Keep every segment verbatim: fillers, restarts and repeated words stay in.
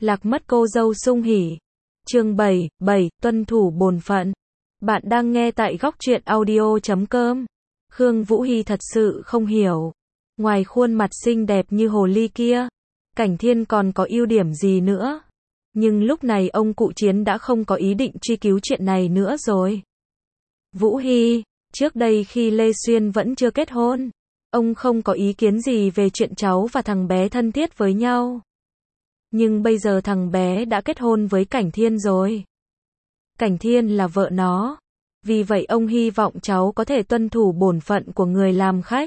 Lạc mất cô dâu sung hỉ. Chương bảy, bảy, tuân thủ bổn phận. Bạn đang nghe tại góc truyện audio chấm com. Khương Vũ Hi thật sự không hiểu. Ngoài khuôn mặt xinh đẹp như hồ ly kia, Cảnh Thiên còn có ưu điểm gì nữa? Nhưng lúc này ông cụ Chiến đã không có ý định truy cứu chuyện này nữa rồi. Vũ Hi, trước đây khi Lê Xuyên vẫn chưa kết hôn, ông không có ý kiến gì về chuyện cháu và thằng bé thân thiết với nhau. Nhưng bây giờ thằng bé đã kết hôn với Cảnh Thiên rồi. Cảnh Thiên là vợ nó. Vì vậy ông hy vọng cháu có thể tuân thủ bổn phận của người làm khách.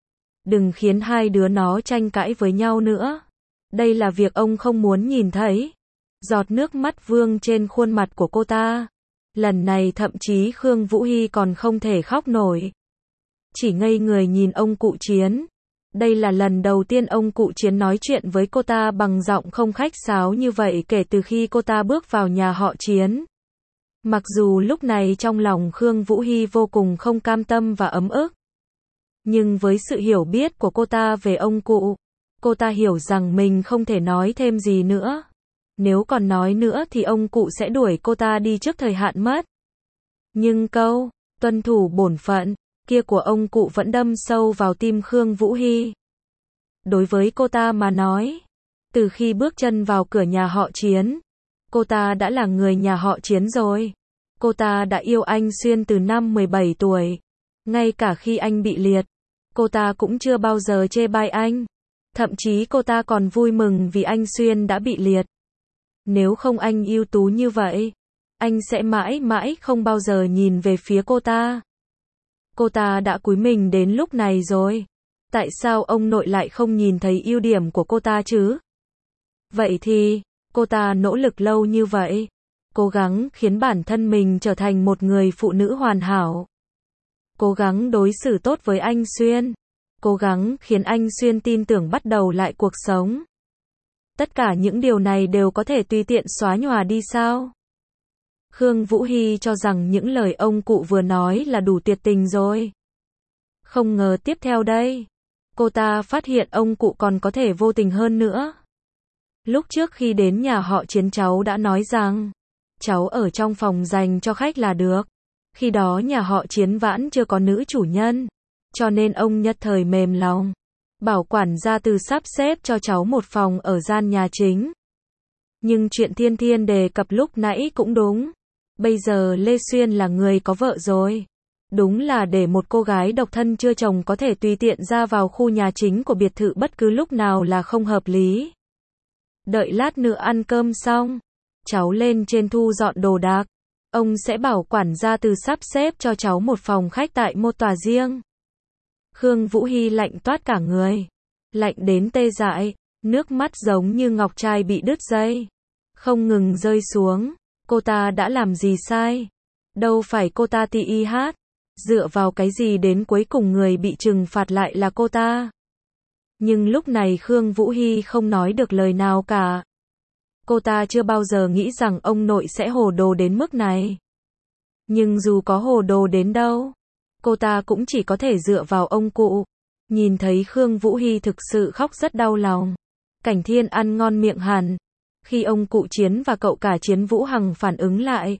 Đừng khiến hai đứa nó tranh cãi với nhau nữa. Đây là việc ông không muốn nhìn thấy. Giọt nước mắt vương trên khuôn mặt của cô ta. Lần này thậm chí Khương Vũ Hi còn không thể khóc nổi. Chỉ ngây người nhìn ông cụ Chiến. Đây là lần đầu tiên ông cụ Chiến nói chuyện với cô ta bằng giọng không khách sáo như vậy kể từ khi cô ta bước vào nhà họ Chiến. Mặc dù lúc này trong lòng Khương Vũ Hi vô cùng không cam tâm và ấm ức. Nhưng với sự hiểu biết của cô ta về ông cụ, cô ta hiểu rằng mình không thể nói thêm gì nữa. Nếu còn nói nữa thì ông cụ sẽ đuổi cô ta đi trước thời hạn mất. Nhưng câu, tuân thủ bổn phận, kia của ông cụ vẫn đâm sâu vào tim Khương Vũ Hi. Đối với cô ta mà nói, từ khi bước chân vào cửa nhà họ Chiến, cô ta đã là người nhà họ Chiến rồi. Cô ta đã yêu anh Xuyên từ năm mười bảy tuổi. Ngay cả khi anh bị liệt, cô ta cũng chưa bao giờ chê bai anh. Thậm chí cô ta còn vui mừng vì anh Xuyên đã bị liệt. Nếu không anh ưu tú như vậy, anh sẽ mãi mãi không bao giờ nhìn về phía cô ta. Cô ta đã cúi mình đến lúc này rồi. Tại sao ông nội lại không nhìn thấy ưu điểm của cô ta chứ? Vậy thì, cô ta nỗ lực lâu như vậy, cố gắng khiến bản thân mình trở thành một người phụ nữ hoàn hảo. Cố gắng đối xử tốt với anh Xuyên. Cố gắng khiến anh Xuyên tin tưởng bắt đầu lại cuộc sống. Tất cả những điều này đều có thể tùy tiện xóa nhòa đi sao? Khương Vũ Hi cho rằng những lời ông cụ vừa nói là đủ tuyệt tình rồi. Không ngờ tiếp theo đây, cô ta phát hiện ông cụ còn có thể vô tình hơn nữa. Lúc trước khi đến nhà họ Chiến cháu đã nói rằng, cháu ở trong phòng dành cho khách là được. Khi đó nhà họ Chiến vẫn chưa có nữ chủ nhân, cho nên ông nhất thời mềm lòng, bảo quản gia từ sắp xếp cho cháu một phòng ở gian nhà chính. Nhưng chuyện Thiên Thiên đề cập lúc nãy cũng đúng. Bây giờ Lê Xuyên là người có vợ rồi. Đúng là để một cô gái độc thân chưa chồng có thể tùy tiện ra vào khu nhà chính của biệt thự bất cứ lúc nào là không hợp lý. Đợi lát nữa ăn cơm xong, cháu lên trên thu dọn đồ đạc. Ông sẽ bảo quản gia từ sắp xếp cho cháu một phòng khách tại một tòa riêng. Khương Vũ Hi lạnh toát cả người. Lạnh đến tê dại, nước mắt giống như ngọc trai bị đứt dây. Không ngừng rơi xuống. Cô ta đã làm gì sai? Đâu phải cô ta ti y hát. Dựa vào cái gì đến cuối cùng người bị trừng phạt lại là cô ta? Nhưng lúc này Khương Vũ Hi không nói được lời nào cả. Cô ta chưa bao giờ nghĩ rằng ông nội sẽ hồ đồ đến mức này. Nhưng dù có hồ đồ đến đâu, cô ta cũng chỉ có thể dựa vào ông cụ. Nhìn thấy Khương Vũ Hi thực sự khóc rất đau lòng. Cảnh Thiên ăn ngon miệng hẳn. Khi ông cụ Chiến và cậu cả Chiến Vũ Hằng phản ứng lại,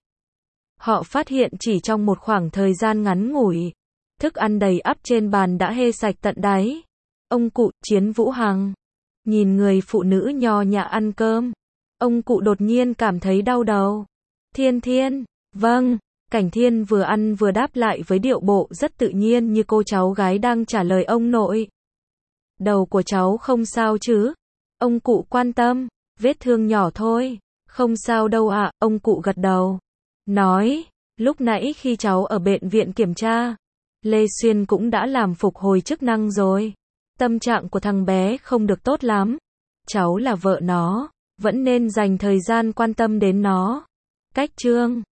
họ phát hiện chỉ trong một khoảng thời gian ngắn ngủi, thức ăn đầy ắp trên bàn đã hê sạch tận đáy. Ông cụ Chiến Vũ Hằng nhìn người phụ nữ nho nhã ăn cơm, ông cụ đột nhiên cảm thấy đau đầu. Thiên Thiên, vâng. Cảnh Thiên vừa ăn vừa đáp lại với điệu bộ rất tự nhiên như cô cháu gái đang trả lời ông nội. Đầu của cháu không sao chứ? Ông cụ quan tâm. Vết thương nhỏ thôi. Không sao đâu ạ, à, ông cụ gật đầu. Nói, lúc nãy khi cháu ở bệnh viện kiểm tra, Lê Xuyên cũng đã làm phục hồi chức năng rồi. Tâm trạng của thằng bé không được tốt lắm. Cháu là vợ nó, vẫn nên dành thời gian quan tâm đến nó. Cách chương